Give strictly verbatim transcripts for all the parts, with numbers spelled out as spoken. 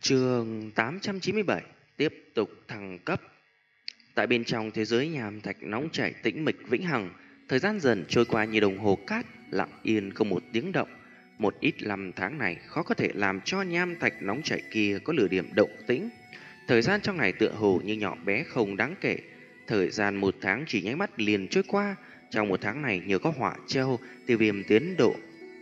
Chương tám trăm chín mươi bảy tiếp tục thăng cấp. Tại bên trong thế giới nham thạch nóng chảy tĩnh mịch vĩnh hằng, thời gian dần trôi qua như đồng hồ cát, lặng yên không một tiếng động. Một ít năm tháng này khó có thể làm cho nham thạch nóng chảy kia có lửa điểm động tĩnh. Thời gian trong ngày tựa hồ như nhỏ bé không đáng kể. Thời gian một tháng chỉ nháy mắt liền trôi qua. Trong một tháng này nhờ có hỏa châu, tiêu viêm tiến độ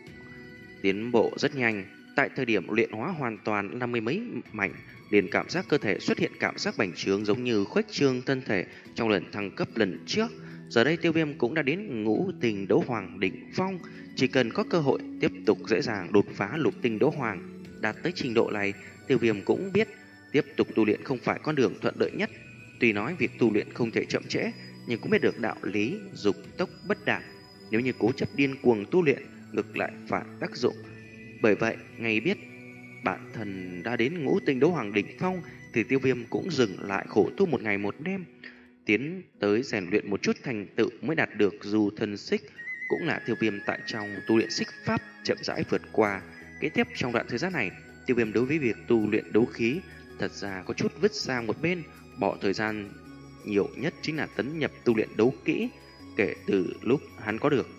tiến bộ rất nhanh. Tại thời điểm luyện hóa hoàn toàn năm mươi mấy mảnh, liền cảm giác cơ thể xuất hiện cảm giác bành trướng giống như khuếch trương thân thể trong lần thăng cấp lần trước. Giờ đây tiêu viêm cũng đã đến ngũ tình đấu hoàng đỉnh phong, chỉ cần có cơ hội tiếp tục dễ dàng đột phá lục tinh đấu hoàng. Đạt tới trình độ này, tiêu viêm cũng biết tiếp tục tu luyện không phải con đường thuận lợi nhất. Tuy nói việc tu luyện không thể chậm trễ, nhưng cũng biết được đạo lý dục tốc bất đạt. Nếu như cố chấp điên cuồng tu luyện, ngược lại phản tác dụng. Bởi vậy, ngày biết bản thân đã đến ngũ tinh đấu hoàng đỉnh phong thì tiêu viêm cũng dừng lại khổ tu một ngày một đêm, tiến tới rèn luyện một chút thành tựu mới đạt được dù thân xích. Cũng là tiêu viêm tại trong tu luyện xích pháp chậm rãi vượt qua. Kế tiếp trong đoạn thời gian này, tiêu viêm đối với việc tu luyện đấu khí thật ra có chút vứt sang một bên, bỏ thời gian nhiều nhất chính là tấn nhập tu luyện đấu kỹ. Kể từ lúc hắn có được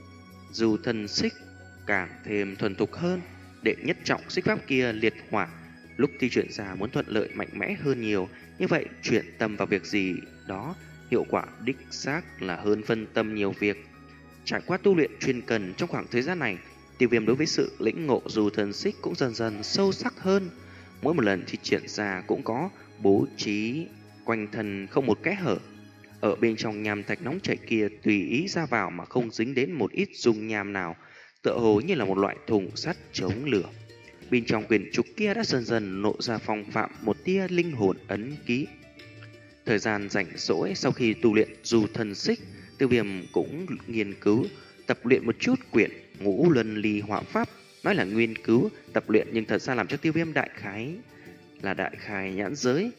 dù thân xích càng thêm thuần thục hơn, đệ nhất trọng xích pháp kia liệt hỏa lúc thi chuyển ra muốn thuận lợi mạnh mẽ hơn nhiều. Như vậy chuyển tâm vào việc gì đó, hiệu quả đích xác là hơn phân tâm nhiều việc. Trải qua tu luyện chuyên cần trong khoảng thời gian này, tiêu viêm đối với sự lĩnh ngộ dù thần xích cũng dần dần sâu sắc hơn. Mỗi một lần thi triển ra cũng có bố trí quanh thân không một kẽ hở. Ở bên trong nham thạch nóng chảy kia tùy ý ra vào mà không dính đến một ít dung nham nào, tựa hồ như là một loại thùng sắt chống lửa. Bên trong quyển trục kia đã dần dần nộ ra phong phạm một tia linh hồn ấn ký. Thời gian rảnh rỗi sau khi tu luyện dù thần xích, tiêu viêm cũng nghiên cứu tập luyện một chút quyển ngũ luân ly hỏa pháp. Nói là nghiên cứu tập luyện nhưng thật ra làm cho tiêu viêm đại khái là đại khai nhãn giới.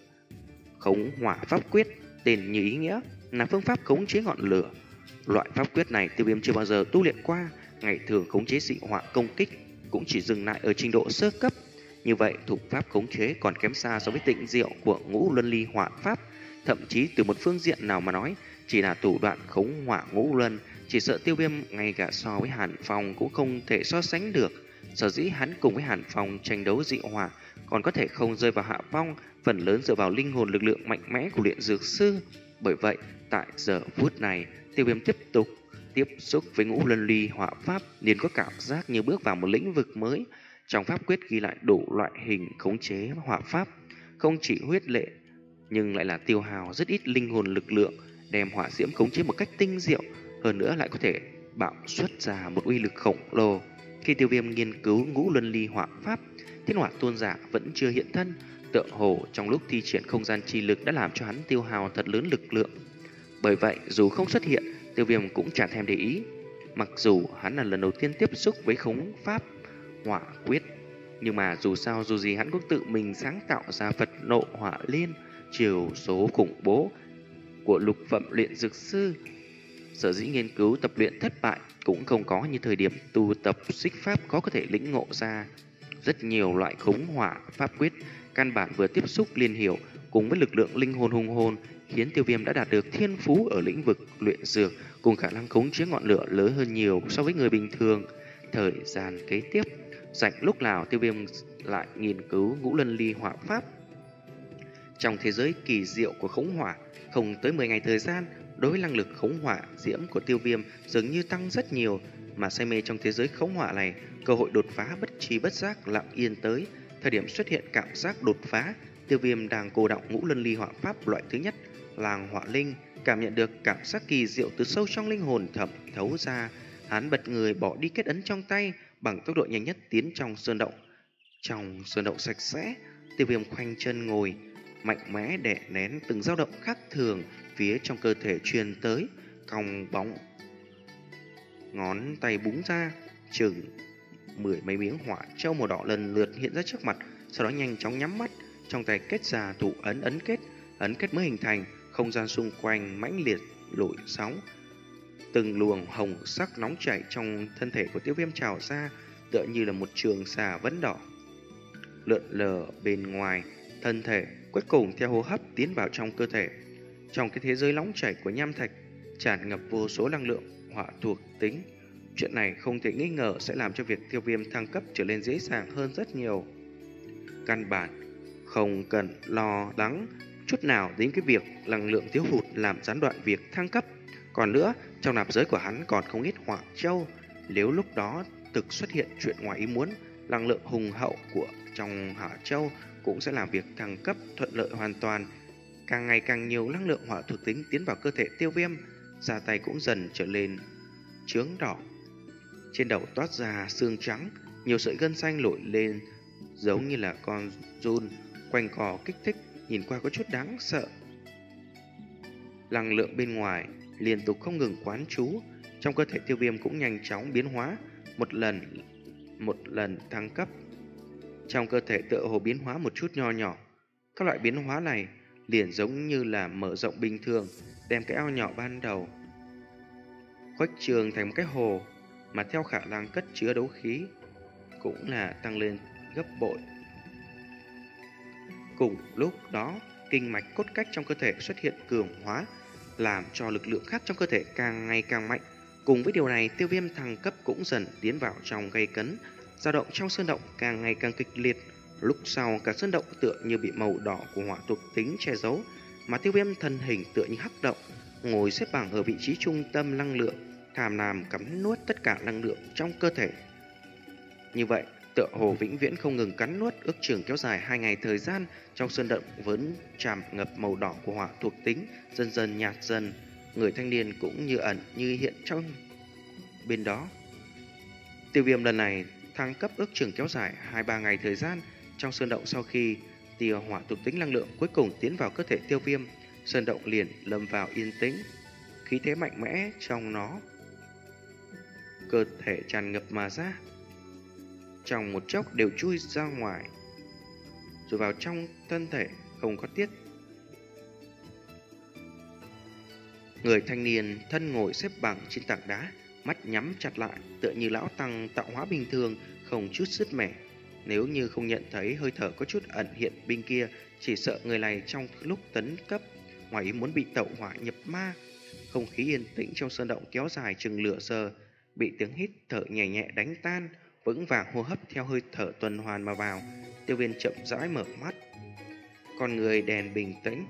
Khống hỏa pháp quyết, tên như ý nghĩa, là phương pháp khống chế ngọn lửa. Loại pháp quyết này tiêu viêm chưa bao giờ tu luyện qua. Ngày thường khống chế dị hỏa công kích cũng chỉ dừng lại ở trình độ sơ cấp. Như vậy thủ pháp khống chế còn kém xa so với tịnh diệu của ngũ luân ly hỏa pháp. Thậm chí từ một phương diện nào mà nói, chỉ là thủ đoạn khống hỏa ngũ luân, chỉ sợ tiêu viêm ngay cả so với Hàn Phong cũng không thể so sánh được. Sở dĩ hắn cùng với Hàn Phong tranh đấu dị hỏa còn có thể không rơi vào hạ phong, phần lớn dựa vào linh hồn lực lượng mạnh mẽ của luyện dược sư. Bởi vậy tại giờ phút này, tiêu viêm tiếp tục tiếp xúc với ngũ luân ly hỏa pháp liền có cảm giác như bước vào một lĩnh vực mới. Trong pháp quyết ghi lại đủ loại hình khống chế hỏa pháp, không chỉ huyết lệ nhưng lại là tiêu hao rất ít linh hồn lực lượng, đem hỏa diễm khống chế một cách tinh diệu, hơn nữa lại có thể bạo xuất ra một uy lực khổng lồ. Khi tiêu viêm nghiên cứu ngũ luân ly hỏa pháp, thiên hỏa tôn giả vẫn chưa hiện thân, tựa hồ trong lúc thi triển không gian chi lực đã làm cho hắn tiêu hao thật lớn lực lượng. Bởi vậy dù không xuất hiện, tiêu viêm cũng chẳng thèm để ý. Mặc dù hắn là lần đầu tiên tiếp xúc với khống pháp hỏa quyết, nhưng mà dù sao dù gì hắn cũng tự mình sáng tạo ra Phật nộ hỏa liên, chiều số khủng bố của lục phẩm luyện dược sư. Sở dĩ nghiên cứu tập luyện thất bại cũng không có như thời điểm tu tập xích pháp có có thể lĩnh ngộ ra rất nhiều loại khống hỏa pháp quyết. Căn bản vừa tiếp xúc liền hiểu, cùng với lực lượng linh hồn hùng hồn, khiến tiêu viêm đã đạt được thiên phú ở lĩnh vực luyện dược, cùng khả năng khống chế ngọn lửa lớn hơn nhiều so với người bình thường. Thời gian kế tiếp, rảnh lúc nào tiêu viêm lại nghiên cứu ngũ luân ly hỏa pháp. Trong thế giới kỳ diệu của khống hỏa, không tới mười ngày thời gian, đối với năng lực khống hỏa diễm của tiêu viêm dường như tăng rất nhiều. Mà say mê trong thế giới khống hỏa này, cơ hội đột phá bất tri bất giác lặng yên tới. Thời điểm xuất hiện cảm giác đột phá, tiêu viêm đang cô đọng ngũ luân ly hỏa pháp loại thứ nhất, làng hỏa linh, cảm nhận được cảm giác kỳ diệu từ sâu trong linh hồn thẩm thấu ra. Hắn bật người bỏ đi kết ấn trong tay, bằng tốc độ nhanh nhất tiến trong sơn động. Trong sơn động sạch sẽ, tiêu viêm khoanh chân ngồi, mạnh mẽ đè nén từng dao động khác thường phía trong cơ thể truyền tới, cong bóng ngón tay búng ra, chừng mười mấy miếng hỏa châu màu đỏ lần lượt hiện ra trước mặt, sau đó nhanh chóng nhắm mắt, trong tay kết ra thủ ấn ấn kết, ấn kết mới hình thành, không gian xung quanh mãnh liệt lội sóng, từng luồng hồng sắc nóng chảy trong thân thể của tiêu viêm trào ra, tựa như là một trường xà vấn đỏ. lượn lờ bên ngoài thân thể, cuối cùng theo hô hấp tiến vào trong cơ thể. Trong cái thế giới nóng chảy của nham thạch tràn ngập vô số năng lượng hỏa thuộc tính. Chuyện này không thể nghi ngờ sẽ làm cho việc Tiêu Viêm thăng cấp trở nên dễ dàng hơn rất nhiều. Căn bản không cần lo lắng chút nào đến cái việc năng lượng thiếu hụt làm gián đoạn việc thăng cấp. Còn nữa, trong nạp giới của hắn còn không ít hỏa châu. Nếu lúc đó thực xuất hiện chuyện ngoài ý muốn, năng lượng hùng hậu của trong hỏa châu cũng sẽ làm việc thăng cấp thuận lợi hoàn toàn. Càng ngày càng nhiều năng lượng hỏa thuộc tính tiến vào cơ thể Tiêu Viêm, da tay cũng dần trở lên chướng đỏ. Trên đầu toát ra xương trắng, nhiều sợi gân xanh nổi lên giống như là con giun quanh cò kích thích, nhìn qua có chút đáng sợ. Năng lượng bên ngoài liên tục không ngừng quán trú, trong cơ thể Tiêu Viêm cũng nhanh chóng biến hóa, một lần một lần thăng cấp. Trong cơ thể tựa hồ biến hóa một chút nho nhỏ. Các loại biến hóa này liền giống như là mở rộng bình thường, đem cái ao nhỏ ban đầu khuếch trường thành một cái hồ, mà theo khả năng cất chứa đấu khí cũng là tăng lên gấp bội. Cùng lúc đó, kinh mạch cốt cách trong cơ thể xuất hiện cường hóa, làm cho lực lượng khác trong cơ thể càng ngày càng mạnh. Cùng với điều này, Tiêu Viêm thăng cấp cũng dần tiến vào trong gây cấn, dao động trong sơn động càng ngày càng kịch liệt. Lúc sau cả sơn động tựa như bị màu đỏ của hỏa thuộc tính che giấu, mà Tiêu Viêm thân hình tựa như hắc động, ngồi xếp bằng ở vị trí trung tâm năng lượng, tham lam cắn nuốt tất cả năng lượng trong cơ thể. Như vậy, tựa hồ vĩnh viễn không ngừng cắn nuốt, ước chừng kéo dài hai ngày thời gian. Trong sơn động vẫn tràn ngập màu đỏ của hỏa thuộc tính, dần dần nhạt dần. Người thanh niên cũng như ẩn như hiện trong bên đó. Tiêu Viêm lần này thăng cấp ước chừng kéo dài hai ba ngày thời gian. Trong sơn động sau khi tia hỏa thuộc tính năng lượng cuối cùng tiến vào cơ thể Tiêu Viêm, sơn động liền lâm vào yên tĩnh, khí thế mạnh mẽ trong nó cơ thể tràn ngập mà ra, trong một chốc đều chui ra ngoài rồi vào trong thân thể không có tiếc. Người thanh niên thân ngồi xếp bằng trên tảng đá, mắt nhắm chặt lại, tựa như lão tăng tạo hóa bình thường, không chút sứt mẻ. Nếu như không nhận thấy hơi thở có chút ẩn hiện bên kia, chỉ sợ người này trong lúc tấn cấp ngoài ý muốn bị tẩu hỏa nhập ma. Không khí yên tĩnh trong sơn động kéo dài chừng nửa giờ, bị tiếng hít thở nhẹ nhẹ đánh tan, vững vàng hô hấp theo hơi thở tuần hoàn mà vào. Tiêu Viêm chậm rãi mở mắt, con người đèn bình tĩnh,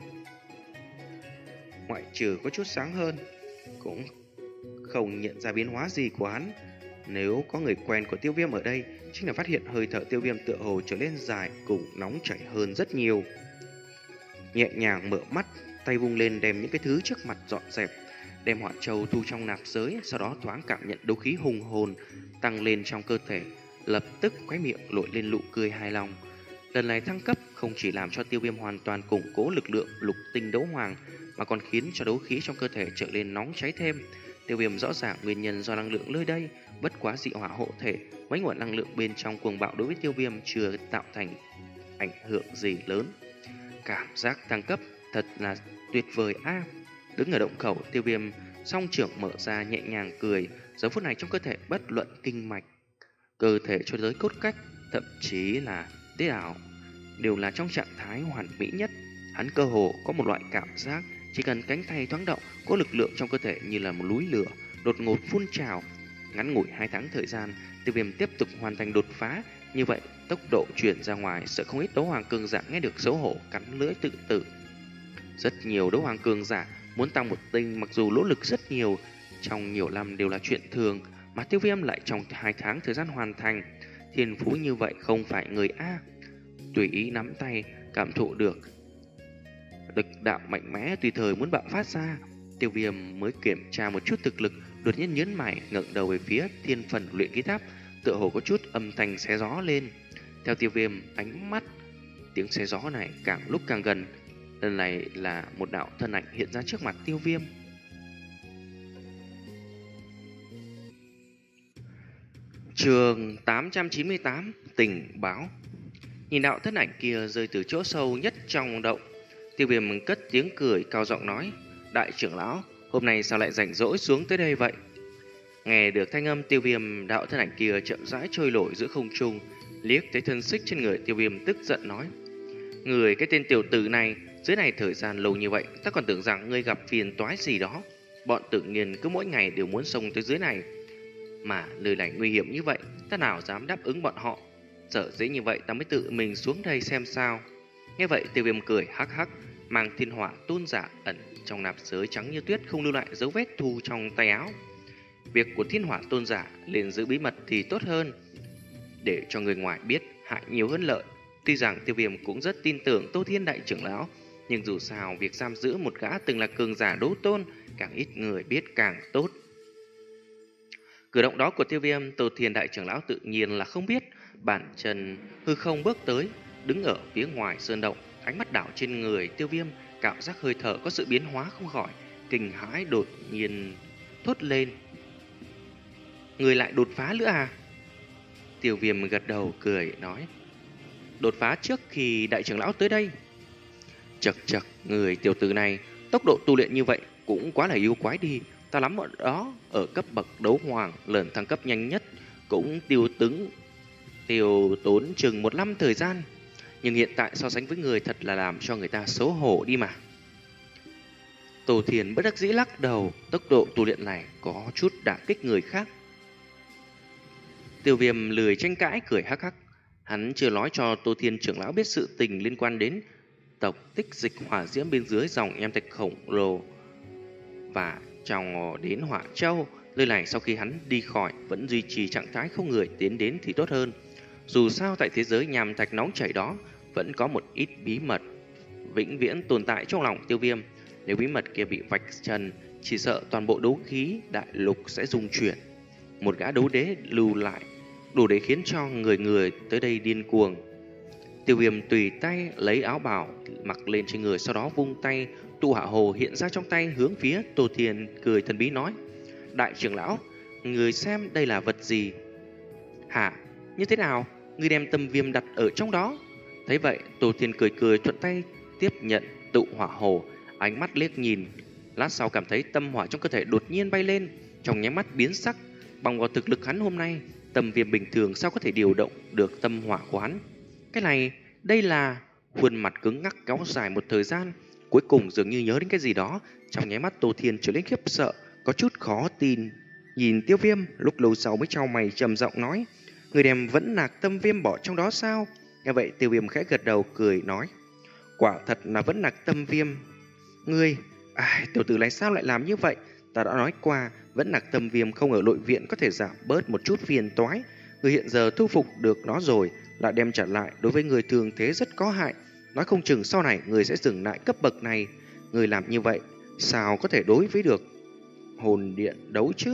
ngoại trừ có chút sáng hơn, cũng không nhận ra biến hóa gì của hắn. Nếu có người quen của Tiêu Viêm ở đây, chính là phát hiện hơi thở Tiêu Viêm tựa hồ trở lên dài cùng nóng chảy hơn rất nhiều. Nhẹ nhàng mở mắt, tay vung lên đem những cái thứ trước mặt dọn dẹp, đem hỏa châu thu trong nạp giới, sau đó thoáng cảm nhận đấu khí hùng hồn tăng lên trong cơ thể, lập tức khóe miệng nổi lên nụ cười hài lòng. Lần này thăng cấp không chỉ làm cho Tiêu Viêm hoàn toàn củng cố lực lượng lục tinh đấu hoàng, mà còn khiến cho đấu khí trong cơ thể trở lên nóng cháy thêm. Tiêu Viêm rõ ràng nguyên nhân do năng lượng nơi đây, bất quá dị hỏa hộ thể, mấy nguồn năng lượng bên trong cuồng bạo đối với Tiêu Viêm chưa tạo thành ảnh hưởng gì lớn. Cảm giác thăng cấp thật là tuyệt vời a. À, đứng ở động khẩu, Tiêu Viêm song trưởng mở ra nhẹ nhàng cười. Giờ phút này trong cơ thể bất luận kinh mạch, cơ thể cho tới cốt cách, thậm chí là tế bào đều là trong trạng thái hoàn mỹ nhất. Hắn cơ hồ có một loại cảm giác chỉ cần cánh tay thoáng động, có lực lượng trong cơ thể như là một núi lửa đột ngột phun trào. Ngắn ngủi hai tháng thời gian, Tiêu Viêm tiếp tục hoàn thành đột phá. Như vậy tốc độ chuyển ra ngoài, sợ không ít đấu hoàng cường giả nghe được xấu hổ cắn lưỡi tự tử. Rất nhiều đấu hoàng cường giả muốn tăng một tinh, mặc dù nỗ lực rất nhiều, trong nhiều năm đều là chuyện thường, mà Tiêu Viêm lại trong hai tháng thời gian hoàn thành. Thiên phú như vậy không phải người A. Tùy ý nắm tay, cảm thụ được lực đạo mạnh mẽ tùy thời muốn bạo phát ra. Tiêu Viêm mới kiểm tra một chút thực lực, đột nhiên nhớn mày ngẩng đầu về phía thiên phần luyện khí tháp, tựa hồ có chút âm thanh xé gió lên. Theo Tiêu Viêm ánh mắt, tiếng xé gió này càng lúc càng gần. Lần này là một đạo thân ảnh hiện ra trước mặt Tiêu Viêm. Chương tám trăm chín mươi tám, tình báo. Nhìn đạo thân ảnh kia rơi từ chỗ sâu nhất trong động, Tiêu Viêm cất tiếng cười cao giọng nói: "Đại trưởng lão, hôm nay sao lại rảnh rỗi xuống tới đây vậy?" Nghe được thanh âm Tiêu Viêm, đạo thân ảnh kia chậm rãi trôi nổi giữa không trung, Liếc thấy thân xích trên người Tiêu Viêm tức giận nói: Người cái tên tiểu tử này, dưới này thời gian lâu như vậy, ta còn tưởng rằng ngươi gặp phiền toái gì đó. Bọn tự nhiên cứ mỗi ngày đều muốn xông tới dưới này, mà lời này nguy hiểm như vậy, ta nào dám đáp ứng bọn họ. Sợ dễ như vậy ta mới tự mình xuống đây xem sao. Nghe vậy Tiêu Viêm cười hắc hắc, mang thiên hỏa tôn giả ẩn trong nạp giới trắng như tuyết, không lưu lại dấu vết thu trong tay áo. Việc của thiên hỏa tôn giả liền giữ bí mật thì tốt hơn, để cho người ngoài biết hại nhiều hơn lợi. Tuy rằng Tiêu Viêm cũng rất tin tưởng Tô Thiên đại trưởng lão, nhưng dù sao việc giam giữ một gã từng là cường giả đấu tôn, càng ít người biết càng tốt. Cử động đó của Tiêu Viêm, Tô Thiên đại trưởng lão tự nhiên là không biết. Bản chân hư không bước tới, đứng ở phía ngoài sơn động, ánh mắt đảo trên người Tiêu Viêm, cảm giác hơi thở có sự biến hóa không khỏi, kinh hãi đột nhiên thốt lên: Người lại đột phá nữa à? Tiêu Viêm gật đầu cười nói: Đột phá trước khi đại trưởng lão tới đây. Chậc chậc, người tiểu tử này tốc độ tu luyện như vậy cũng quá là yêu quái đi. Ta lắm ở đó ở cấp bậc đấu hoàng, lần thăng cấp nhanh nhất cũng tiêu tứng tiêu tốn chừng một năm thời gian, nhưng hiện tại so sánh với người thật là làm cho người ta xấu hổ đi mà. Tô Thiên bất đắc dĩ lắc đầu, tốc độ tu luyện này có chút đả kích người khác. Tiêu Viêm lười tranh cãi cười hắc hắc, hắn chưa nói cho Tô Thiên trưởng lão biết sự tình liên quan đến tộc tích dịch hỏa diễm bên dưới dòng em thạch khổng lồ và trong đến Hỏa Châu. Nơi này sau khi hắn đi khỏi vẫn duy trì trạng thái không người tiến đến thì tốt hơn. Dù sao tại thế giới nham thạch nóng chảy đó vẫn có một ít bí mật vĩnh viễn tồn tại trong lòng Tiêu Viêm. Nếu bí mật kia bị vạch trần, chỉ sợ toàn bộ đấu khí đại lục sẽ rung chuyển. Một gã đấu đế lưu lại đủ để khiến cho người người tới đây điên cuồng. Tiêu Viêm tùy tay lấy áo bào mặc lên trên người, sau đó vung tay, tụ hạ hồ hiện ra trong tay, hướng phía Tô Thiên cười thần bí nói: Đại trưởng lão, người xem đây là vật gì? Hả? Như thế nào? Người đem tâm viêm đặt ở trong đó? Thấy vậy, Tô Thiên cười cười thuận tay tiếp nhận tụ hỏa hồ, ánh mắt liếc nhìn, lát sau cảm thấy tâm hỏa trong cơ thể đột nhiên bay lên, trong nháy mắt biến sắc. Bằng vào thực lực hắn hôm nay, tâm viêm bình thường sao có thể điều động được tâm hỏa của hắn? Cái này, đây là... Khuôn mặt cứng ngắc kéo dài một thời gian, cuối cùng dường như nhớ đến cái gì đó, trong nháy mắt Tô Thiên trở nên khiếp sợ, có chút khó tin. Nhìn Tiêu Viêm, lúc lâu sau mới chau mày trầm giọng nói: Người đem vẫn nạc tâm viêm bỏ trong đó sao? Nghe vậy Tiêu Viêm khẽ gật đầu cười nói: Quả thật là vẫn nạc tâm viêm. Ngươi, à, tiểu tử này sao lại làm như vậy? Ta đã nói qua, vẫn nạc tâm viêm không ở nội viện có thể giảm bớt một chút phiền toái. Người hiện giờ thu phục được nó rồi, lại đem trả lại đối với người thường thế rất có hại. Nói không chừng sau này người sẽ dừng lại cấp bậc này. Người làm như vậy sao có thể đối với được hồn điện đấu chứ?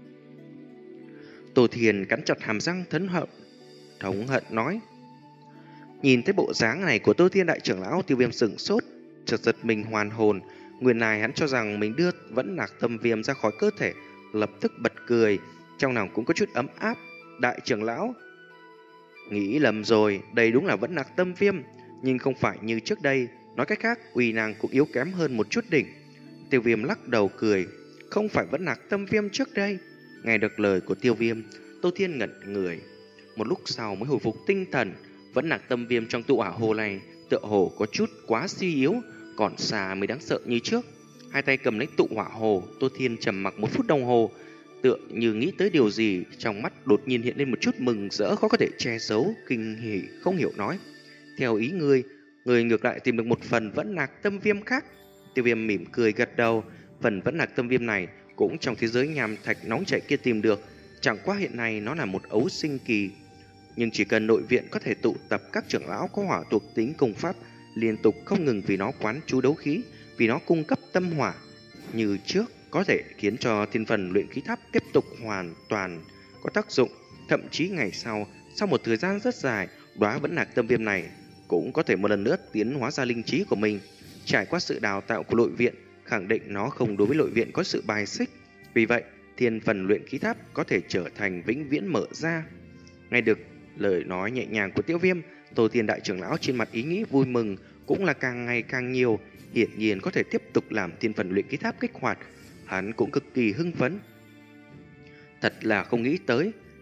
Tô Thiên cắn chặt hàm răng thấn hận, thống hận nói. Nhìn thấy bộ dáng này của Tô Thiên đại trưởng lão, Tiêu Viêm sửng sốt, chợt giật mình hoàn hồn. Nguyên này hắn cho rằng mình đưa vẫn nạc tâm viêm ra khỏi cơ thể, lập tức bật cười, trong lòng cũng có chút ấm áp. Đại trưởng lão, nghĩ lầm rồi, đây đúng là vẫn nạc tâm viêm, nhưng không phải như trước đây. Nói cách khác, uy năng cũng yếu kém hơn một chút đỉnh. Tiêu Viêm lắc đầu cười, không phải vẫn nạc tâm viêm trước đây. Nghe được lời của Tiêu Viêm, Tô Thiên ngẩn người, một lúc sau mới hồi phục tinh thần. Vẫn nạc tâm viêm trong tụ hỏa hồ này tựa hồ có chút quá suy yếu, còn xa mới đáng sợ như trước. Hai tay cầm lấy tụ hỏa hồ, Tô Thiên trầm mặc một phút đồng hồ, tựa như nghĩ tới điều gì, trong mắt đột nhiên hiện lên một chút mừng rỡ khó có thể che giấu, kinh hỉ không hiểu nói: Theo ý ngươi, ngươi ngược lại tìm được một phần vẫn nạc tâm viêm khác. Tiêu Viêm mỉm cười gật đầu, phần vẫn nạc tâm viêm này cũng trong thế giới nham thạch nóng chảy kia tìm được, chẳng qua hiện nay nó là một ấu sinh kỳ. Nhưng chỉ cần nội viện có thể tụ tập các trưởng lão có hỏa thuộc tính công pháp, liên tục không ngừng vì nó quán chú đấu khí, vì nó cung cấp tâm hỏa như trước, có thể khiến cho thiên phần luyện khí tháp tiếp tục hoàn toàn có tác dụng. Thậm chí ngày sau, sau một thời gian rất dài, đóa vẫn nạc tâm viêm này cũng có thể một lần nữa tiến hóa ra linh trí của mình. Trải qua sự đào tạo của nội viện, khẳng định nó không đối với nội viện có sự bài xích. Vì vậy, thiên phần luyện khí tháp có thể trở thành vĩnh viễn mở ra. Nghe được lời nói nhẹ nhàng của Tiêu Viêm, Tô Thiên đại trưởng lão trên mặt ý nghĩ vui mừng cũng là càng ngày càng nhiều. Hiển nhiên có thể tiếp tục làm thiên phần luyện khí tháp kích hoạt, hắn cũng cực kỳ hưng phấn. Thật là không nghĩ tới,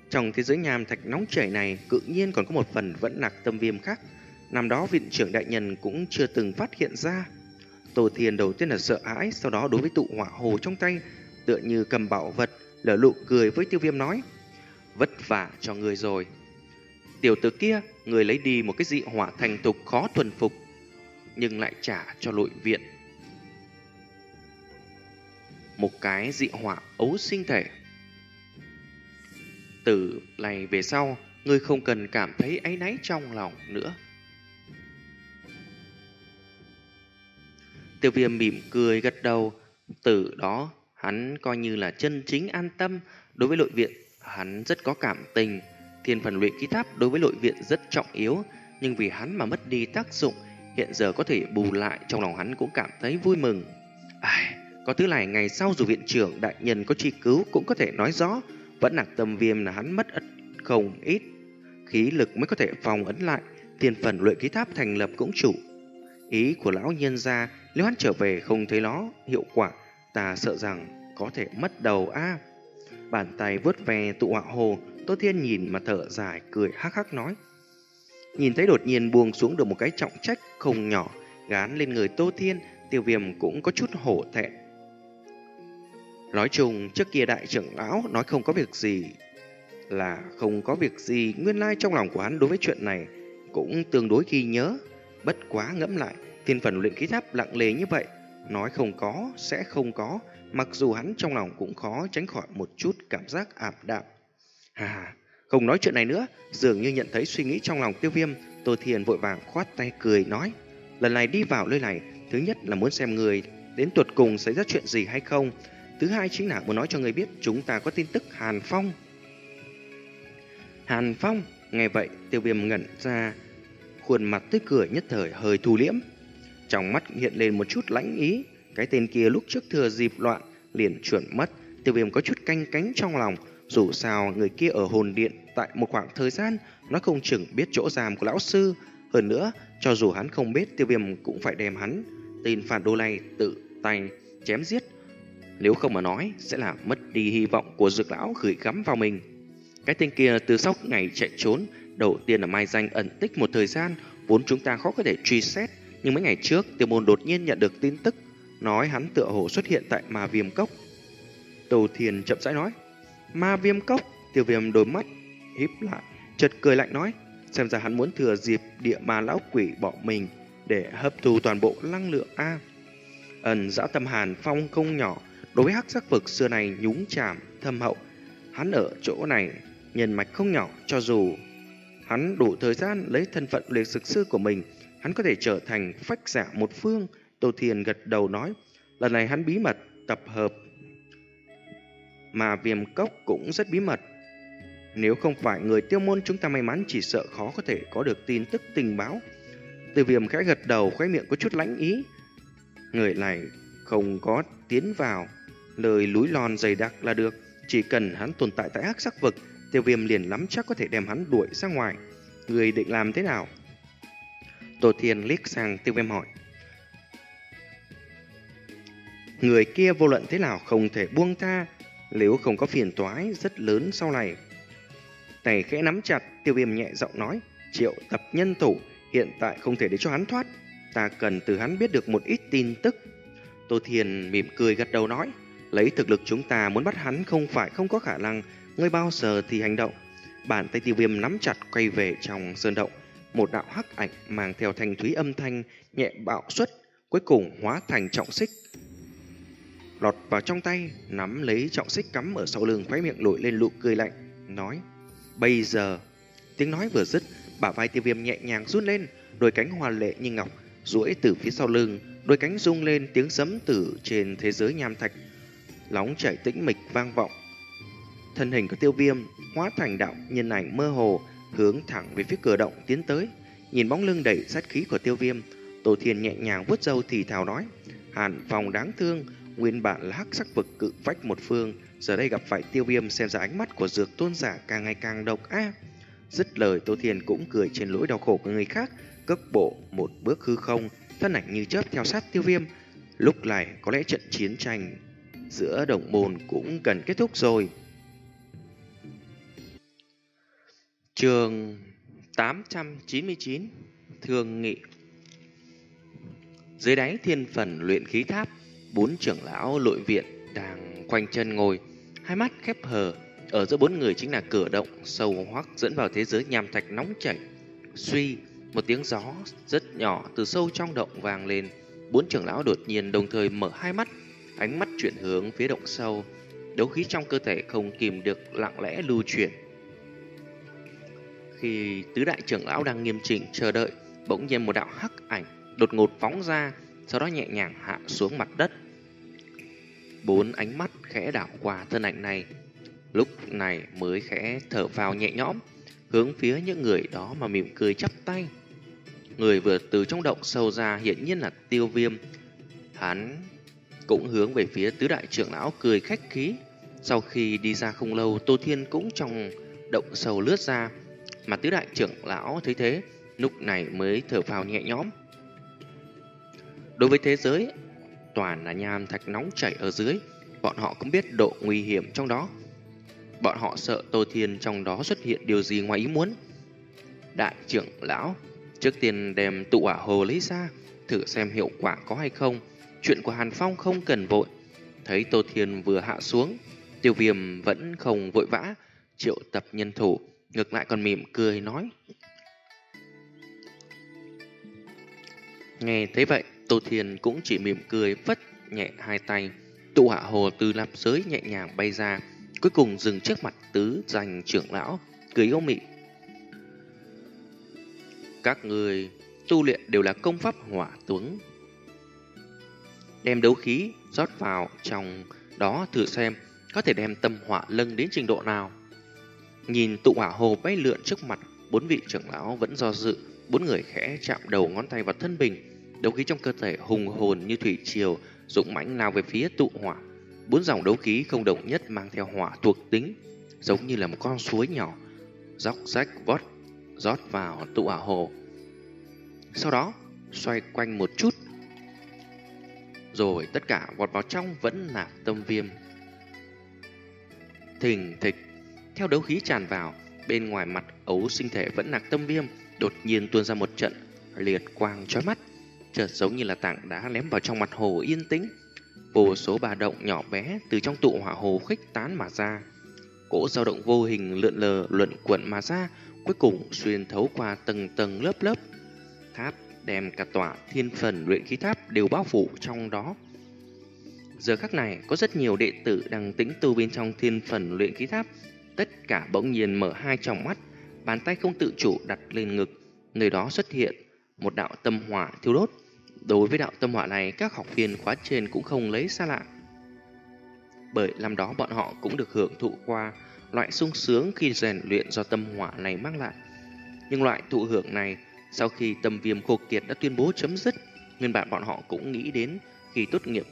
Trong thế giới nham thạch nóng chảy này, tự nhiên còn có một phần vẫn nặc tâm viêm khác. Năm đó viện trưởng đại nhân cũng chưa từng phát hiện ra. Tô Thiên đầu tiên là sợ hãi, sau đó đối với tụ hỏa hồ trong tay, tựa như cầm bảo vật, lở lụ cười với Tiêu Viêm nói: vất vả cho người rồi. Tiểu tử kia, người lấy đi một cái dị hỏa thành thục khó thuần phục, nhưng lại trả cho nội viện một cái dị hỏa ấu sinh thể. Từ này về sau, ngươi không cần cảm thấy áy náy trong lòng nữa. Tiêu Viêm mỉm cười gật đầu. Từ đó hắn coi như là chân chính an tâm. Đối với nội viện hắn rất có cảm tình. Thiên phần luyện khí tháp đối với nội viện rất trọng yếu, nhưng vì hắn mà mất đi tác dụng, hiện giờ có thể bù lại, trong lòng hắn cũng cảm thấy vui mừng. Ai, có thứ này ngày sau dù viện trưởng đại nhân có truy cứu cũng có thể nói rõ, vẫn nặc tâm viêm là hắn mất ất không ít khí lực mới có thể phòng ấn lại. Thiên phần luyện khí tháp thành lập cũng chủ ý của lão nhân gia, nếu hắn trở về không thấy nó hiệu quả, ta sợ rằng có thể mất đầu a. Bàn tay vớt ve tụ hỏa hồ, Tô Thiên nhìn mà thở dài, cười hắc hắc nói. Nhìn thấy đột nhiên buông xuống được một cái trọng trách không nhỏ gán lên người Tô Thiên, Tiêu Viêm cũng có chút hổ thẹn. Nói chung trước kia đại trưởng lão nói không có việc gì là không có việc gì, nguyên lai trong lòng của hắn đối với chuyện này cũng tương đối ghi nhớ. Bất quá ngẫm lại, thiên phần luyện khí tháp lặng lề như vậy, nói không có sẽ không có, mặc dù hắn trong lòng cũng khó tránh khỏi một chút cảm giác ảm đạm. Hà, không nói chuyện này nữa. Dường như nhận thấy suy nghĩ trong lòng Tiêu Viêm, Tô Thiên vội vàng khoát tay cười nói: lần này đi vào nơi này, thứ nhất là muốn xem người đến tuột cùng xảy ra chuyện gì hay không, thứ hai chính là muốn nói cho người biết chúng ta có tin tức Hàn Phong. Hàn Phong? Nghe vậy, Tiêu Viêm ngẩn ra, khuôn mặt tươi cười nhất thời hơi thu liễm, trong mắt hiện lên một chút lãnh ý. Cái tên kia lúc trước thừa dịp loạn liền chuẩn mất. Tiêu Viêm có chút canh cánh trong lòng, dù sao người kia ở hồn điện tại một khoảng thời gian, nó không chừng biết chỗ giam của lão sư. Hơn nữa, cho dù hắn không biết, Tiêu Viêm cũng phải đem hắn tên phản đồ này tự tay chém giết, nếu không mà nói sẽ làm mất đi hy vọng của Dược lão gửi gắm vào mình. Cái tên kia từ sau ngày chạy trốn, đầu tiên là mai danh ẩn tích một thời gian, vốn chúng ta khó có thể truy xét, nhưng mấy ngày trước Tiêu Môn đột nhiên nhận được tin tức, nói hắn tựa hồ xuất hiện tại Ma Viêm Cốc. Tô Thiên chậm rãi nói: Ma Viêm Cốc? Tiêu Viêm đôi mắt híp lại, chợt cười lạnh nói: xem ra hắn muốn thừa dịp địa ma lão quỷ bỏ mình để hấp thu toàn bộ năng lượng a. Ẩn dã tâm Hàn Phong không nhỏ, đối với hắc sắc vực xưa này nhúng chàm thâm hậu. Hắn ở chỗ này nhân mạch không nhỏ, cho dù hắn đủ thời gian lấy thân phận liệt dược sư của mình, hắn có thể trở thành phách giả một phương. Tô Thiên gật đầu nói: lần này hắn bí mật tập hợp mà Viêm Cốc cũng rất bí mật. Nếu không phải người Tiêu Môn chúng ta may mắn, chỉ sợ khó có thể có được tin tức tình báo. Từ Viêm khẽ gật đầu, khóe miệng có chút lãnh ý. Người này không có tiến vào lời núi lon dày đặc là được. Chỉ cần hắn tồn tại tại hắc sắc vực, Tiêu Viêm liền lắm chắc có thể đem hắn đuổi ra ngoài. Người định làm thế nào? Tô Thiên liếc sang Tiêu Viêm hỏi. Người kia vô luận thế nào không thể buông tha, nếu không có phiền toái rất lớn sau này. Tay khẽ nắm chặt, Tiêu Viêm nhẹ giọng nói: triệu tập nhân thủ, hiện tại không thể để cho hắn thoát, ta cần từ hắn biết được một ít tin tức. Tô Thiên mỉm cười gật đầu nói: lấy thực lực chúng ta muốn bắt hắn không phải không có khả năng, ngươi bao giờ thì hành động. Bàn tay Tiêu Viêm nắm chặt quay về trong sơn động, một đạo hắc ảnh mang theo thanh thúy âm thanh nhẹ bạo xuất, cuối cùng hóa thành trọng xích lọt vào trong tay, nắm lấy trọng xích cắm ở sau lưng, khóe miệng nổi lên nụ cười lạnh, nói: bây giờ. Tiếng nói vừa dứt, bả vai Tiêu Viêm nhẹ nhàng run lên, đôi cánh hoa lệ như ngọc duỗi từ phía sau lưng, đôi cánh rung lên, tiếng sấm từ trên thế giới nham thạch nóng chảy tĩnh mịch vang vọng. Thân hình của Tiêu Viêm hóa thành đạo nhân ảnh mơ hồ, hướng thẳng về phía cửa động tiến tới. Nhìn bóng lưng đầy sát khí của Tiêu Viêm, Tô Thiên nhẹ nhàng vuốt râu thì thào nói: Hàn Phong đáng thương, nguyên bản là hắc sắc vực cự phách một phương, giờ đây gặp phải Tiêu Viêm, xem ra ánh mắt của Dược tôn giả càng ngày càng độc ác. Dứt lời, Tô Thiên cũng cười trên nỗi đau khổ của người khác, cất bộ một bước hư không, thân ảnh như chớp theo sát Tiêu Viêm. Lúc này có lẽ trận chiến tranh giữa đồng môn cũng cần kết thúc rồi. Chương tám trăm chín mươi chín Thương nghị. Dưới đáy thiên phần luyện khí tháp, bốn trưởng lão nội viện đang quanh chân ngồi, hai mắt khép hờ. Ở giữa bốn người chính là cửa động sâu hoắc dẫn vào thế giới nham thạch nóng chảy. Suy, một tiếng gió rất nhỏ từ sâu trong động vang lên. Bốn trưởng lão đột nhiên đồng thời mở hai mắt, ánh mắt chuyển hướng phía động sâu. Đấu khí trong cơ thể không kìm được lặng lẽ lưu chuyển. Khi tứ đại trưởng lão đang nghiêm chỉnh chờ đợi, bỗng nhiên một đạo hắc ảnh đột ngột phóng ra, sau đó nhẹ nhàng hạ xuống mặt đất. Bốn ánh mắt khẽ đảo qua thân ảnh này, lúc này mới khẽ thở phào nhẹ nhõm, hướng phía những người đó mà mỉm cười chắp tay. Người vừa từ trong động sâu ra hiển nhiên là Tiêu Viêm. Hắn cũng hướng về phía tứ đại trưởng lão cười khách khí. Sau khi đi ra không lâu, Tô Thiên cũng trong động sâu lướt ra, mà tứ đại trưởng lão thấy thế, lúc này mới thở phào nhẹ nhõm. Đối với thế giới toàn là nham thạch nóng chảy ở dưới, bọn họ cũng biết độ nguy hiểm trong đó. Bọn họ sợ Tô Thiên trong đó xuất hiện điều gì ngoài ý muốn. Đại trưởng lão trước tiên đem tụ hỏa hồ lấy ra, thử xem hiệu quả có hay không. Chuyện của Hàn Phong không cần vội. Thấy Tô Thiên vừa hạ xuống, Tiêu Viêm vẫn không vội vã triệu tập nhân thủ, ngược lại còn mỉm cười nói. Nghe thấy vậy, Tô Thiên cũng chỉ mỉm cười phất nhẹ hai tay, tụ hỏa hồ từ nạp giới nhẹ nhàng bay ra, cuối cùng dừng trước mặt tứ danh trưởng lão, cười yêu mị. Các người tu luyện đều là công pháp hỏa tuấn, đem đấu khí rót vào trong đó thử xem có thể đem tâm hỏa lâng đến trình độ nào. Nhìn tụ hỏa hồ bay lượn trước mặt, bốn vị trưởng lão vẫn do dự. Bốn người khẽ chạm đầu ngón tay vào thân bình, đấu khí trong cơ thể hùng hồn như thủy triều dũng mãnh lao về phía tụ hỏa. Bốn dòng đấu khí không đồng nhất mang theo hỏa thuộc tính, giống như là một con suối nhỏ róc rách vót rót vào tụ hỏa hồ. Sau đó xoay quanh một chút, rồi tất cả vọt vào trong vẫn nạp tâm viêm. Thình thịch, theo đấu khí tràn vào, bên ngoài mặt ấu sinh thể vẫn nạc tâm viêm đột nhiên tuôn ra một trận liệt quang chói mắt, chợt giống như là tảng đá ném vào trong mặt hồ yên tĩnh. Vô số bà động nhỏ bé từ trong tụ hỏa hồ khuếch tán mà ra, cỗ dao động vô hình lượn lờ luẩn quẩn mà ra, cuối cùng xuyên thấu qua tầng tầng lớp lớp tháp, đem cả tòa thiên phần luyện khí tháp đều bao phủ trong đó. Giờ khắc này có rất nhiều đệ tử đang tĩnh tu bên trong thiên phần luyện khí tháp, tất cả bỗng nhiên mở hai tròng mắt, bàn tay không tự chủ đặt lên ngực, nơi đó xuất hiện một đạo tâm hỏa thiêu đốt. Đối với đạo tâm hỏa này, các học viên khóa trên cũng không lấy xa lạ, bởi năm đó bọn họ cũng được hưởng thụ qua loại sung sướng khi rèn luyện do tâm hỏa này mang lại. Nhưng loại thụ hưởng này, sau khi tâm viêm khô kiệt đã tuyên bố chấm dứt, nguyên bản bọn họ cũng nghĩ đến khi tốt nghiệp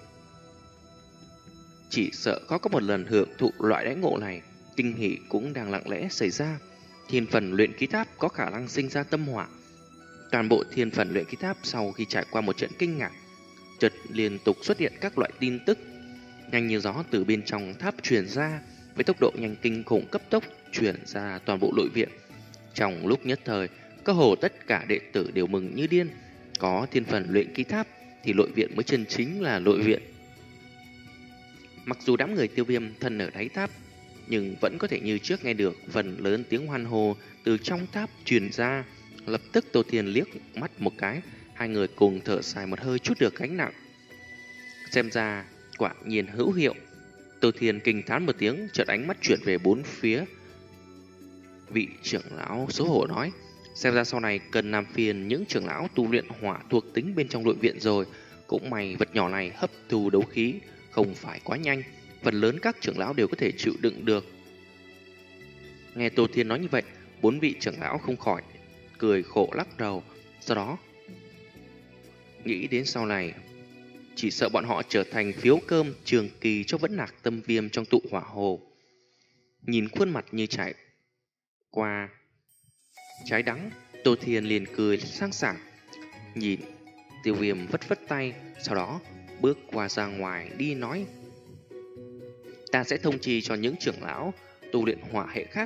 chỉ sợ khó có một lần hưởng thụ loại đãi ngộ này. Kinh hỉ cũng đang lặng lẽ xảy ra. Thiên phần luyện khí tháp có khả năng sinh ra tâm hỏa. Toàn bộ thiên phần luyện khí tháp sau khi trải qua một trận kinh ngạc, chợt liên tục xuất hiện các loại tin tức, nhanh như gió từ bên trong tháp truyền ra, với tốc độ nhanh kinh khủng cấp tốc truyền ra toàn bộ nội viện. Trong lúc nhất thời, cơ hồ tất cả đệ tử đều mừng như điên. Có thiên phần luyện khí tháp thì nội viện mới chân chính là nội viện. Mặc dù đám người Tiêu Viêm thân ở đáy tháp, nhưng vẫn có thể như trước nghe được phần lớn tiếng hoan hô từ trong tháp truyền ra. Lập tức Tô Thiên liếc mắt một cái, hai người cùng thở dài một hơi chút được gánh nặng. Xem ra quả nhiên hữu hiệu. Tô Thiên kinh thán một tiếng, chợt ánh mắt chuyển về bốn phía. Vị trưởng lão xấu hổ nói, xem ra sau này cần làm phiền những trưởng lão tu luyện hỏa thuộc tính bên trong nội viện rồi. Cũng may vật nhỏ này hấp thu đấu khí không phải quá nhanh, phần lớn các trưởng lão đều có thể chịu đựng được. Nghe Tô Thiên nói như vậy, bốn vị trưởng lão không khỏi cười khổ lắc đầu. Sau đó nghĩ đến sau này, chỉ sợ bọn họ trở thành phiếu cơm trường kỳ cho vẫn nạc tâm viêm trong tụ hỏa hồ. Nhìn khuôn mặt như trải qua trái đắng, Tô Thiên liền cười sang sảng. Nhìn Tiêu Viêm vất vất tay, sau đó bước qua ra ngoài đi nói, ta sẽ thông chi cho những trưởng lão tu luyện hỏa hệ khác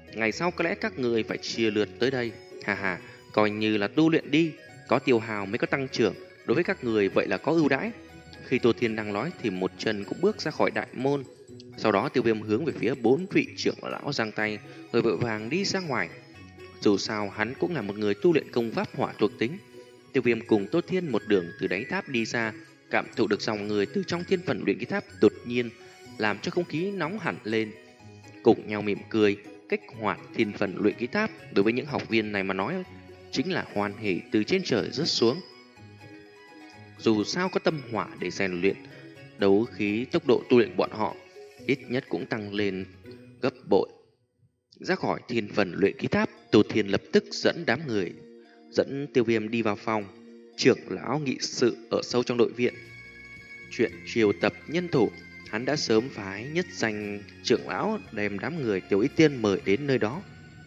Ngày sau có lẽ các người phải chia lượt tới đây. Hà hà, coi như là tu luyện đi, có tiêu hào mới có tăng trưởng, đối với các người vậy là có ưu đãi. Khi Tô Thiên đang nói thì một chân cũng bước ra khỏi đại môn. Sau đó Tiêu Viêm hướng về phía bốn vị trưởng lão giang tay, rồi vội vàng đi ra ngoài. Dù sao hắn cũng là một người tu luyện công pháp hỏa thuộc tính. Tiêu Viêm cùng Tô Thiên một đường từ đáy tháp đi ra, cảm thụ được dòng người từ trong thiên phần luyện khí tháp đột nhiên làm cho không khí nóng hẳn lên. Cùng nhau mỉm cười, kích hoạt thiên phần luyện khí tháp đối với những học viên này mà nói chính là hoan hỉ từ trên trời rớt xuống. Dù sao có tâm hỏa để rèn luyện, đấu khí tốc độ tu luyện bọn họ ít nhất cũng tăng lên gấp bội. Ra khỏi thiên phần luyện khí tháp, Tô Thiên lập tức dẫn đám người, dẫn Tiêu Viêm đi vào phòng. Trưởng lão nghị sự ở sâu trong đội viện. Chuyện triều tập nhân thủ, hắn đã sớm phái nhất danh trưởng lão đem đám người Tiểu Y Tiên mời đến nơi đó.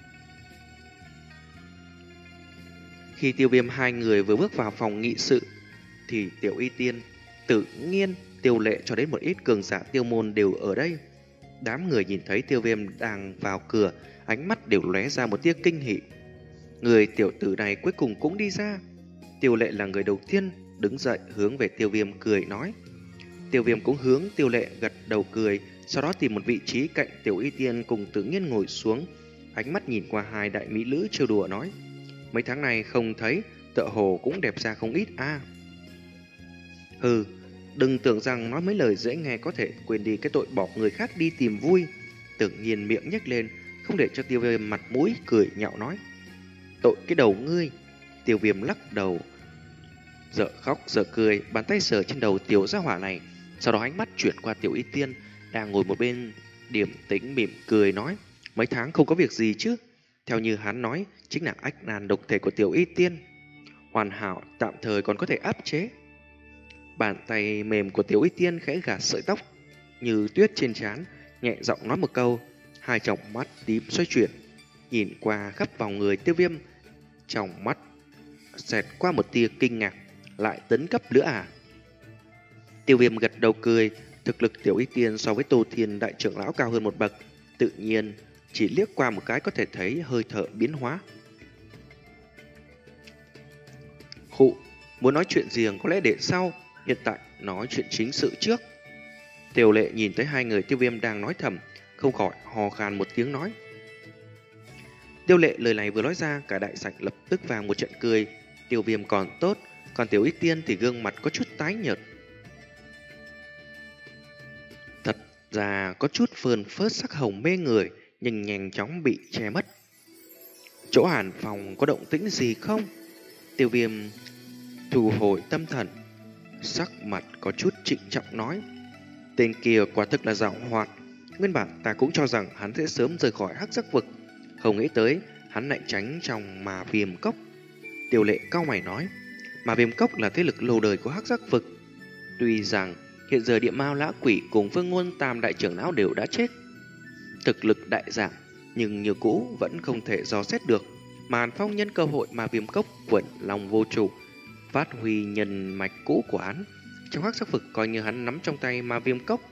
Khi Tiêu Viêm hai người vừa bước vào phòng nghị sự thì Tiểu Y Tiên, Tự Nhiên, Tiêu Lệ cho đến một ít cường giả tiêu môn đều ở đây. Đám người nhìn thấy Tiêu Viêm đang vào cửa, ánh mắt đều lóe ra một tia kinh hỉ. Người tiểu tử này cuối cùng cũng đi ra. Tiêu Lệ là người đầu tiên đứng dậy hướng về Tiêu Viêm cười nói. Tiêu Viêm cũng hướng Tiêu Lệ gật đầu cười, sau đó tìm một vị trí cạnh Tiểu Y Tiên cùng Tự Nhiên ngồi xuống, ánh mắt nhìn qua hai đại mỹ nữ trêu đùa nói: mấy tháng này không thấy, tựa hồ cũng đẹp ra không ít a. À. Hừ, đừng tưởng rằng nói mấy lời dễ nghe có thể quên đi cái tội bỏ người khác đi tìm vui. Tự Nhiên miệng nhếch lên, không để cho Tiêu Viêm mặt mũi, cười nhạo nói: tội cái đầu ngươi. Tiêu Viêm lắc đầu, dở khóc dở cười, bàn tay sờ trên đầu tiểu gia hỏa này, sau đó ánh mắt chuyển qua Tiểu Y Tiên đang ngồi một bên, điềm tĩnh mỉm cười nói: mấy tháng không có việc gì chứ? Theo như hắn nói, chính là ách nan độc thể của Tiểu Y Tiên, hoàn hảo, tạm thời còn có thể áp chế. Bàn tay mềm của Tiểu Y Tiên khẽ gạt sợi tóc như tuyết trên trán, nhẹ giọng nói một câu, hai tròng mắt tím xoay chuyển, nhìn qua khắp vòng người Tiêu Viêm, trong mắt xẹt qua một tia kinh ngạc. Lại tấn cấp nữa à? Tiêu Viêm gật đầu cười, thực lực Tiểu Y Tiên so với Tô Thiên đại trưởng lão cao hơn một bậc, tự nhiên chỉ liếc qua một cái có thể thấy hơi thở biến hóa. Khụ, muốn nói chuyện riêng có lẽ để sau, hiện tại nói chuyện chính sự trước. Tiểu Lệ nhìn thấy hai người Tiêu Viêm đang nói thầm, không khỏi hò khan một tiếng nói. Tiêu Lệ lời này vừa nói ra, cả đại sảnh lập tức vang một trận cười. Tiêu Viêm còn tốt, còn Tiểu Y Tiên thì gương mặt có chút tái nhợt. Thật ra có chút phơn phớt sắc hồng mê người, nhưng nhanh chóng bị che mất. Chỗ Hàn phòng có động tĩnh gì không? Tiêu Viêm thu hồi tâm thần, sắc mặt có chút trịnh trọng nói. Tên kia quả thực là giàu hoạt. Nguyên bản ta cũng cho rằng hắn sẽ sớm rời khỏi Hắc Giác Vực, không nghĩ tới hắn lại tránh trong Mà Viêm Cốc. Tiêu Lệ cau mày nói. Mà Viêm Cốc là thế lực lâu đời của Hắc Giác Vực. Tuy rằng hiện giờ Địa Mao Lã Quỷ cùng Phương Ngôn Tam đại trưởng lão đều đã chết, thực lực đại giảm, nhưng như cũ vẫn không thể dò xét được. Mà Hàn Phong nhân cơ hội Mà Viêm Cốc quẩn lòng vô chủ, phát huy nhân mạch cũ của hắn. Trong Hắc Giác Vực coi như hắn nắm trong tay Mà Viêm Cốc.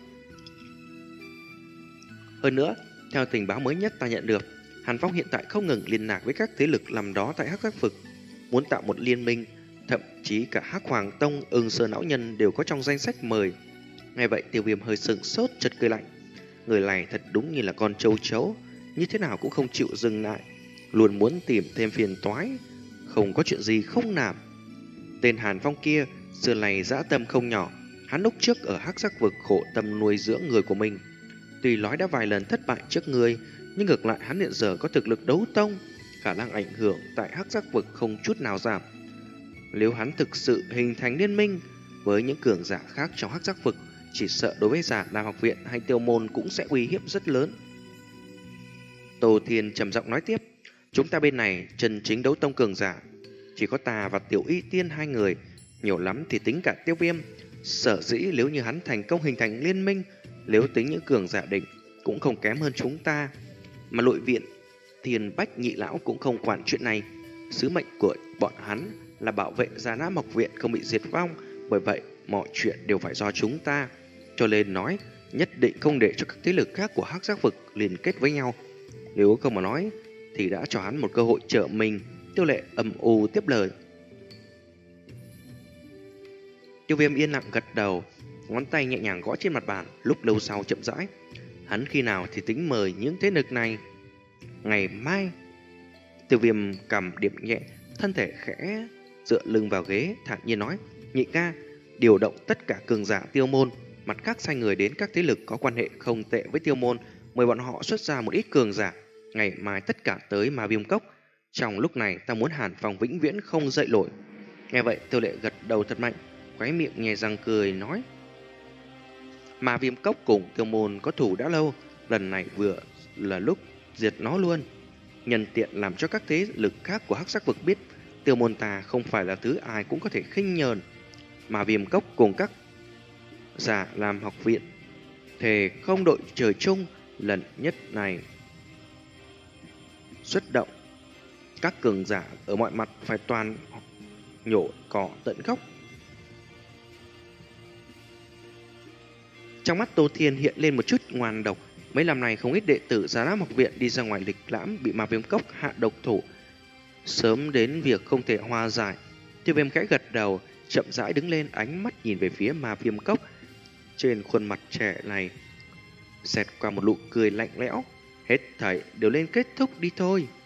Hơn nữa, theo tình báo mới nhất ta nhận được, Hàn Phong hiện tại không ngừng liên lạc với các thế lực làm đó tại Hắc Giác Vực, muốn tạo một liên minh, thậm chí cả Hắc Hoàng Tông, Ưng Sơn lão nhân đều có trong danh sách mời. Nghe vậy Tiêu Viêm hơi sững sốt, chợt cười lạnh. Người này thật đúng như là con châu chấu, như thế nào cũng không chịu dừng lại, luôn muốn tìm thêm phiền toái, không có chuyện gì không làm. Tên Hàn Phong kia xưa này dã tâm không nhỏ, hắn lúc trước ở Hắc Giác Vực khổ tâm nuôi dưỡng người của mình, tuy nói đã vài lần thất bại trước người, nhưng ngược lại hắn hiện giờ có thực lực đấu tông, khả năng ảnh hưởng tại Hắc Giác Vực không chút nào giảm. Nếu hắn thực sự hình thành liên minh với những cường giả khác trong Hắc Giác Vực, chỉ sợ đối với giả Nam Học Viện hay Tiêu Môn cũng sẽ uy hiếp rất lớn. Tô Thiên trầm giọng nói tiếp, chúng ta bên này chân chính đấu tông cường giả chỉ có ta và Tiểu Y Tiên hai người, nhiều lắm thì tính cả Tiêu Viêm. Sở dĩ nếu như hắn thành công hình thành liên minh, nếu tính những cường giả đỉnh cũng không kém hơn chúng ta. Mà nội viện Thiên Bách Nhị Lão cũng không quản chuyện này. Sứ mệnh của bọn hắn là bảo vệ Già Nam Học Viện không bị diệt vong, bởi vậy mọi chuyện đều phải do chúng ta. Cho nên nói nhất định không để cho các thế lực khác của Hắc Giác Vực liên kết với nhau. Nếu không mà nói thì đã cho hắn một cơ hội trợ mình. Tiêu Lệ âm u tiếp lời. Tiêu Viêm yên lặng gật đầu, ngón tay nhẹ nhàng gõ trên mặt bàn. Lúc lâu sau chậm rãi, hắn khi nào thì tính mời những thế lực này? Ngày mai. Tiêu Viêm cầm điểm nhẹ, thân thể khẽ dựa lưng vào ghế, thản nhiên nói: Nhị ca, điều động tất cả cường giả Tiêu môn, mặt khác sai người đến các thế lực có quan hệ không tệ với Tiêu môn, mời bọn họ xuất ra một ít cường giả. Ngày mai tất cả tới Ma Viêm Cốc. Trong lúc này ta muốn Hàn Phong vĩnh viễn không dậy nổi. Nghe vậy Tiêu Lệ gật đầu thật mạnh, khóe miệng nhè răng cười nói: Ma Viêm Cốc cùng Tiêu môn có thủ đã lâu, lần này vừa là lúc diệt nó luôn. Nhân tiện làm cho các thế lực khác của Hắc Sắc vực biết Tiêu môn ta không phải là thứ ai cũng có thể khinh nhờn. Ma Viêm Cốc cùng các giả làm học viện thề không đội trời chung, lần nhất này xuất động, các cường giả ở mọi mặt phải toàn nhổ cỏ tận gốc. Trong mắt Tô Thiên hiện lên một chút ngoan độc. Mấy năm này không ít đệ tử Giá Lam học viện đi ra ngoài lịch lãm bị Ma Viêm Cốc hạ độc thủ, sớm đến việc không thể hòa giải. Tiêu Viêm khẽ gật đầu, chậm rãi đứng lên, ánh mắt nhìn về phía Ma Viêm Cốc. Trên khuôn mặt trẻ này xẹt qua một nụ cười lạnh lẽo. Hết thảy đều lên kết thúc đi thôi.